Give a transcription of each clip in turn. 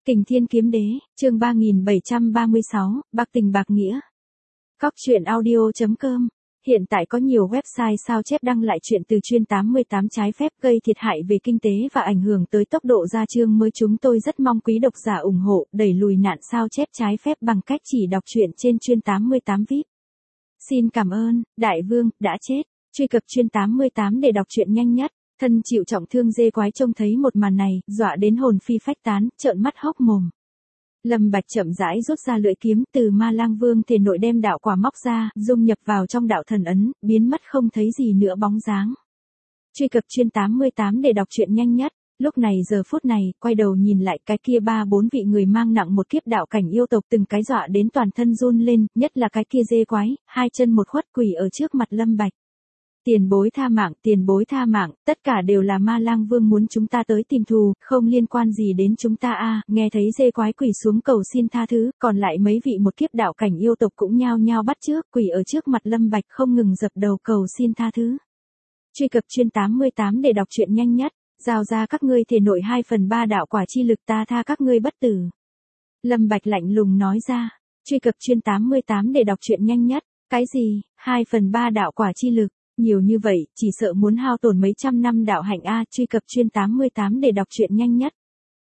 Kình Thiên Kiếm Đế, chương 3736, Bạc Tình Bạc Nghĩa. Cóc truyện audio.com. Hiện tại có nhiều website sao chép đăng lại chuyện từ chuyên 88 trái phép gây thiệt hại về kinh tế và ảnh hưởng tới tốc độ ra chương mới. Chúng tôi rất mong quý độc giả ủng hộ, đẩy lùi nạn sao chép trái phép bằng cách chỉ đọc truyện trên chuyên 88 VIP. Xin cảm ơn, Đại Vương, đã chết. Truy cập chuyên 88 để đọc truyện nhanh nhất. Thân chịu trọng thương dê quái trông thấy một màn này, dọa đến hồn phi phách tán, trợn mắt hốc mồm. Lâm Bạch chậm rãi rút ra lưỡi kiếm từ Ma Lang Vương thể nội đem đạo quả móc ra, dung nhập vào trong đạo thần ấn, biến mất không thấy gì nữa bóng dáng. Truy cập chuyên 88 để đọc truyện nhanh nhất. Lúc này giờ phút này, quay đầu nhìn lại cái kia 3-4 vị người mang nặng một kiếp đạo cảnh yêu tộc từng cái dọa đến toàn thân run lên, nhất là cái kia dê quái, hai chân một khuất quỳ ở trước mặt Lâm Bạch. Tiền bối tha mạng, tất cả đều là Ma Lang Vương muốn chúng ta tới tìm thù, không liên quan gì đến chúng ta a. Nghe thấy dê quái quỳ xuống cầu xin tha thứ, còn lại mấy vị một kiếp đạo cảnh yêu tộc cũng nhao nhao bắt chước, quỳ ở trước mặt Lâm Bạch không ngừng dập đầu cầu xin tha thứ. Truy cập chuyên 88 để đọc truyện nhanh nhất, giao ra các ngươi thể nội 2/3 đạo quả chi lực, ta tha các ngươi bất tử. Lâm Bạch lạnh lùng nói ra. Truy cập chuyên 88 để đọc truyện nhanh nhất. Cái gì, 2/3 đạo quả chi lực? Nhiều như vậy, chỉ sợ muốn hao tổn mấy trăm năm đạo hạnh a. Truy cập chuyên 88 để đọc truyện nhanh nhất.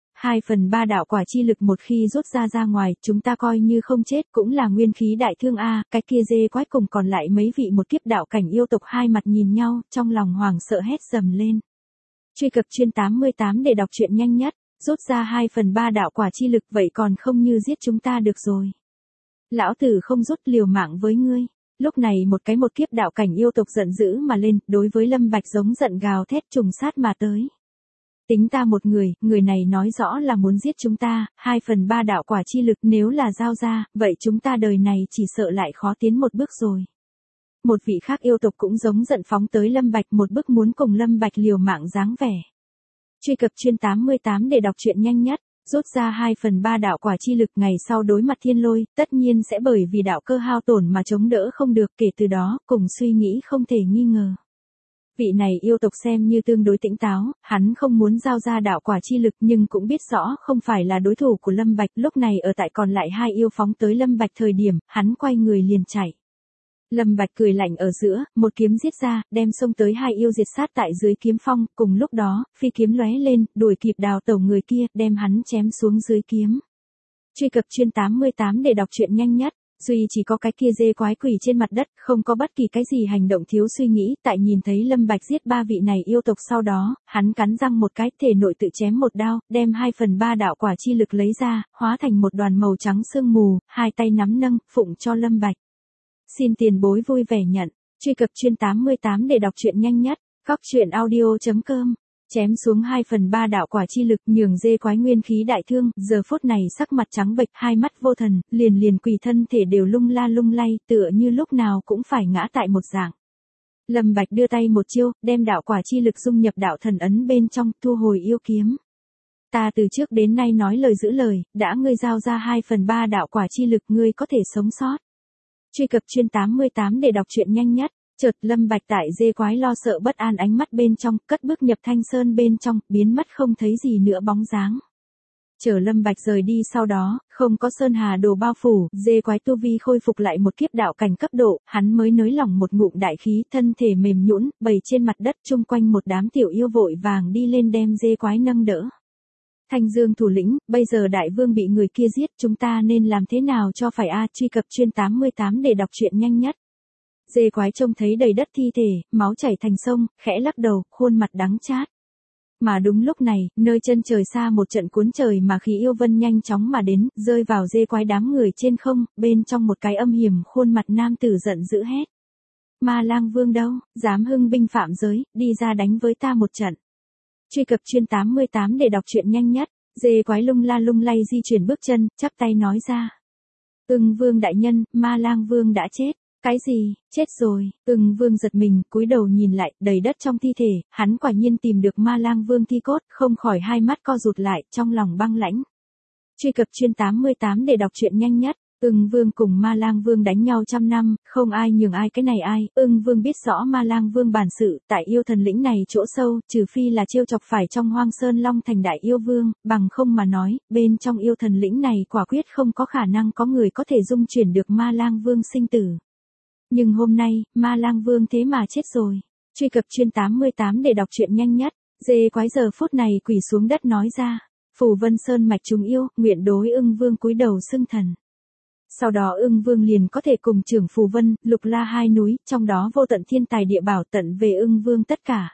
2/3 đạo quả chi lực một khi rút ra ngoài, chúng ta coi như không chết cũng là nguyên khí đại thương a. Cái kia dê quái cùng còn lại mấy vị một kiếp đạo cảnh yêu tộc hai mặt nhìn nhau, trong lòng hoảng sợ hét dầm lên. Truy cập chuyên 88 để đọc truyện nhanh nhất. Rút ra 2/3 đạo quả chi lực vậy còn không như giết chúng ta được rồi. Lão tử không rút, liều mạng với ngươi. Lúc này một kiếp đạo cảnh yêu tộc giận dữ mà lên, đối với Lâm Bạch giống giận gào thét trùng sát mà tới. Tính ta một người này nói rõ là muốn giết chúng ta, 2/3 đạo quả chi lực nếu là giao ra, vậy chúng ta đời này chỉ sợ lại khó tiến một bước rồi. Một vị khác yêu tộc cũng giống giận phóng tới Lâm Bạch, một bước muốn cùng Lâm Bạch liều mạng dáng vẻ. Truy cập chuyên 88 để đọc truyện nhanh nhất. Rút ra 2/3 đạo quả chi lực, ngày sau đối mặt thiên lôi, tất nhiên sẽ bởi vì đạo cơ hao tổn mà chống đỡ không được, kể từ đó, cùng suy nghĩ không thể nghi ngờ. Vị này yêu tộc xem như tương đối tỉnh táo, hắn không muốn giao ra đạo quả chi lực nhưng cũng biết rõ không phải là đối thủ của Lâm Bạch. Lúc này ở tại còn lại hai yêu phóng tới Lâm Bạch thời điểm, hắn quay người liền chạy. Lâm Bạch cười lạnh ở giữa, một kiếm giết ra, đem xông tới hai yêu diệt sát tại dưới kiếm phong, cùng lúc đó, phi kiếm lóe lên, đuổi kịp đào tẩu người kia, đem hắn chém xuống dưới kiếm. Truy cập chuyên 88 để đọc truyện nhanh nhất. Duy chỉ có cái kia dê quái quỷ trên mặt đất, không có bất kỳ cái gì hành động thiếu suy nghĩ, tại nhìn thấy Lâm Bạch giết ba vị này yêu tộc sau đó, hắn cắn răng một cái, thể nội tự chém một đao, đem 2/3 đạo quả chi lực lấy ra, hóa thành một đoàn màu trắng sương mù, hai tay nắm nâng, phụng cho Lâm Bạch. Xin tiền bối vui vẻ nhận. Truy cập chuyên 88 để đọc truyện nhanh nhất. Cóc truyện audio.com. Chém xuống 2/3 đạo quả chi lực, nhường dê quái nguyên khí đại thương, giờ phút này sắc mặt trắng bệch, hai mắt vô thần, liền quỳ thân thể đều lung la lung lay, tựa như lúc nào cũng phải ngã tại một dạng. Lâm Bạch đưa tay một chiêu, đem đạo quả chi lực dung nhập đạo thần ấn bên trong, thu hồi yêu kiếm. Ta từ trước đến nay nói lời giữ lời, đã ngươi giao ra 2/3 đạo quả chi lực, ngươi có thể sống sót. Truy cập chuyên 88 để đọc truyện nhanh nhất. Chợt Lâm Bạch tại dê quái lo sợ bất an ánh mắt bên trong, cất bước nhập thanh sơn bên trong, biến mất không thấy gì nữa bóng dáng. Chờ Lâm Bạch rời đi sau đó, không có sơn hà đồ bao phủ, dê quái tu vi khôi phục lại một kiếp đạo cảnh cấp độ, hắn mới nới lỏng một ngụm đại khí, thân thể mềm nhũn, bầy trên mặt đất chung quanh một đám tiểu yêu vội vàng đi lên đem dê quái nâng đỡ. Thanh Dương thủ lĩnh, bây giờ đại vương bị người kia giết, chúng ta nên làm thế nào cho phải a? Truy cập chuyên 88 để đọc truyện nhanh nhất. Dê quái trông thấy đầy đất thi thể, máu chảy thành sông, khẽ lắc đầu, khuôn mặt đắng chát. Mà đúng lúc này, nơi chân trời xa một trận cuốn trời mà khí yêu vân nhanh chóng mà đến, rơi vào dê quái đám người trên không, bên trong một cái âm hiểm khuôn mặt nam tử giận dữ hét. Ma Lang Vương đâu, dám hưng binh phạm giới, đi ra đánh với ta một trận. Truy cập chuyên 88 để đọc truyện nhanh nhất. Dê quái lung la lung lay di chuyển bước chân, chắp tay nói ra. Ưng Vương đại nhân, Ma Lang Vương đã chết. Cái gì, chết rồi? Ưng Vương giật mình, cúi đầu nhìn lại, đầy đất trong thi thể, hắn quả nhiên tìm được Ma Lang Vương thi cốt, không khỏi hai mắt co rụt lại, trong lòng băng lãnh. Truy cập chuyên 88 để đọc truyện nhanh nhất. Ưng Vương cùng Ma Lang Vương đánh nhau trăm năm, không ai nhường ai cái này ai, Ưng Vương biết rõ Ma Lang Vương bản sự, tại yêu thần lĩnh này chỗ sâu, trừ phi là trêu chọc phải trong Hoang Sơn Long thành đại yêu vương, bằng không mà nói, bên trong yêu thần lĩnh này quả quyết không có khả năng có người có thể dung chuyển được Ma Lang Vương sinh tử. Nhưng hôm nay, Ma Lang Vương thế mà chết rồi. Truy cập chuyên 88 để đọc truyện nhanh nhất. Dê quái giờ phút này quỳ xuống đất nói ra. Phù Vân Sơn mạch chúng yêu, nguyện đối Ưng Vương cúi đầu xưng thần. Sau đó Ưng Vương liền có thể cùng trưởng Phù Vân, Lục La hai núi, trong đó vô tận thiên tài địa bảo tận về Ưng Vương tất cả.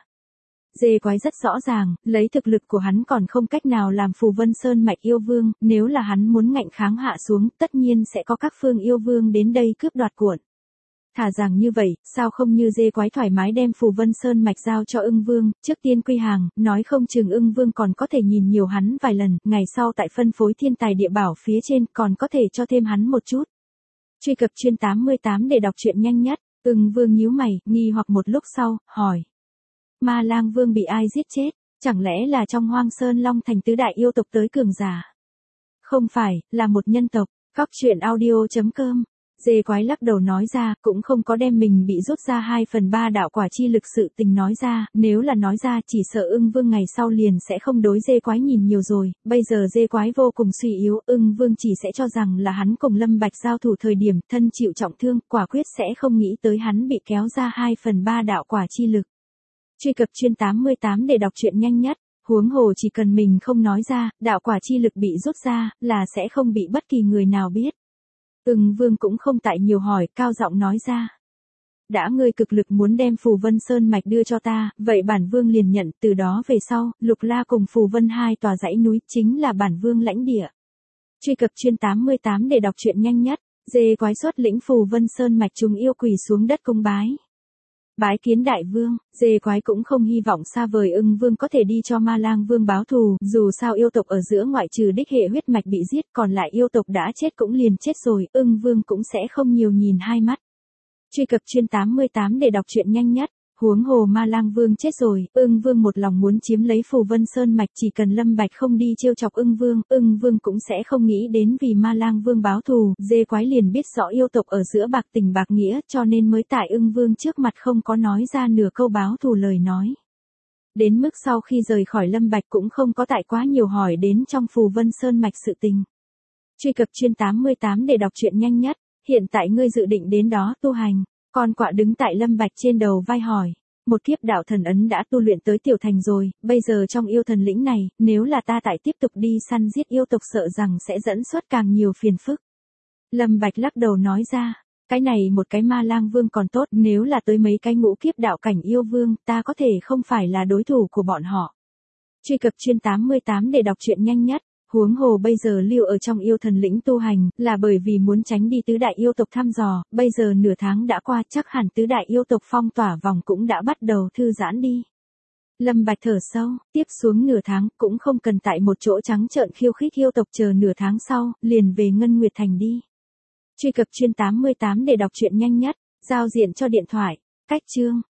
Dê quái rất rõ ràng, lấy thực lực của hắn còn không cách nào làm Phù Vân Sơn mạch yêu vương, nếu là hắn muốn ngạnh kháng hạ xuống, tất nhiên sẽ có các phương yêu vương đến đây cướp đoạt cuộn. Thả rằng như vậy, sao không như dê quái thoải mái đem Phù Vân Sơn mạch giao cho Ưng Vương, trước tiên quy hàng, nói không chừng Ưng Vương còn có thể nhìn nhiều hắn vài lần, ngày sau tại phân phối thiên tài địa bảo phía trên còn có thể cho thêm hắn một chút. Truy cập chuyên 88 để đọc truyện nhanh nhất, Ưng Vương nhíu mày, nghi hoặc một lúc sau, hỏi. Ma Lang Vương bị ai giết chết, chẳng lẽ là trong Hoang Sơn Long thành tứ đại yêu tộc tới cường giả? Không phải, là một nhân tộc, Cóc Truyện Audio.com. Dê quái lắc đầu nói ra, cũng không có đem mình bị rút ra 2/3 đạo quả chi lực sự tình nói ra, nếu là nói ra chỉ sợ Ưng Vương ngày sau liền sẽ không đối dê quái nhìn nhiều rồi, bây giờ dê quái vô cùng suy yếu, Ưng Vương chỉ sẽ cho rằng là hắn cùng Lâm Bạch giao thủ thời điểm thân chịu trọng thương, quả quyết sẽ không nghĩ tới hắn bị kéo ra 2/3 đạo quả chi lực. Truy cập chuyên 88 để đọc truyện nhanh nhất, huống hồ chỉ cần mình không nói ra, đạo quả chi lực bị rút ra, là sẽ không bị bất kỳ người nào biết. Ưng Vương cũng không tại nhiều hỏi, cao giọng nói ra. Đã ngươi cực lực muốn đem Phù Vân Sơn mạch đưa cho ta, vậy bản Vương liền nhận, từ đó về sau, Lục La cùng Phù Vân hai tòa dãy núi chính là bản Vương lãnh địa. Truy cập chuyên 88 để đọc truyện nhanh nhất, dê quái xuất lĩnh Phù Vân Sơn mạch chúng yêu quỳ xuống đất cung bái. Bái kiến đại vương, dê quái cũng không hy vọng xa vời Ưng Vương có thể đi cho Ma Lang Vương báo thù, dù sao yêu tộc ở giữa ngoại trừ đích hệ huyết mạch bị giết còn lại yêu tộc đã chết cũng liền chết rồi, Ưng Vương cũng sẽ không nhiều nhìn hai mắt. Truy cập chuyên 88 để đọc truyện nhanh nhất, huống hồ Ma Lang Vương chết rồi, Ưng Vương một lòng muốn chiếm lấy Phù Vân Sơn mạch, chỉ cần Lâm Bạch không đi trêu chọc Ưng Vương cũng sẽ không nghĩ đến vì Ma Lang Vương báo thù, dê quái liền biết rõ yêu tộc ở giữa bạc tình bạc nghĩa, cho nên mới tại Ưng Vương trước mặt không có nói ra nửa câu báo thù lời nói. Đến mức sau khi rời khỏi Lâm Bạch cũng không có tại quá nhiều hỏi đến trong Phù Vân Sơn mạch sự tình. Truy cập chuyên 88 để đọc truyện nhanh nhất, hiện tại ngươi dự định đến đó tu hành. Con quạ đứng tại Lâm Bạch trên đầu vai hỏi. Một kiếp đạo thần ấn đã tu luyện tới tiểu thành rồi, bây giờ trong yêu thần lĩnh này, nếu là ta tại tiếp tục đi săn giết yêu tộc sợ rằng sẽ dẫn xuất càng nhiều phiền phức. Lâm Bạch lắc đầu nói ra, cái này một cái Ma Lang Vương còn tốt, nếu là tới mấy cái ngũ kiếp đạo cảnh yêu vương, ta có thể không phải là đối thủ của bọn họ. Truy cập chuyên 88 để đọc truyện nhanh nhất. Huống hồ bây giờ lưu ở trong yêu thần lĩnh tu hành, là bởi vì muốn tránh đi tứ đại yêu tộc thăm dò, bây giờ nửa tháng đã qua chắc hẳn tứ đại yêu tộc phong tỏa vòng cũng đã bắt đầu thư giãn đi. Lâm Bạch thở sâu, tiếp xuống nửa tháng, cũng không cần tại một chỗ trắng trợn khiêu khích yêu tộc chờ nửa tháng sau, liền về Ngân Nguyệt Thành đi. Truy cập chuyên 88 để đọc truyện nhanh nhất, giao diện cho điện thoại, cách chương.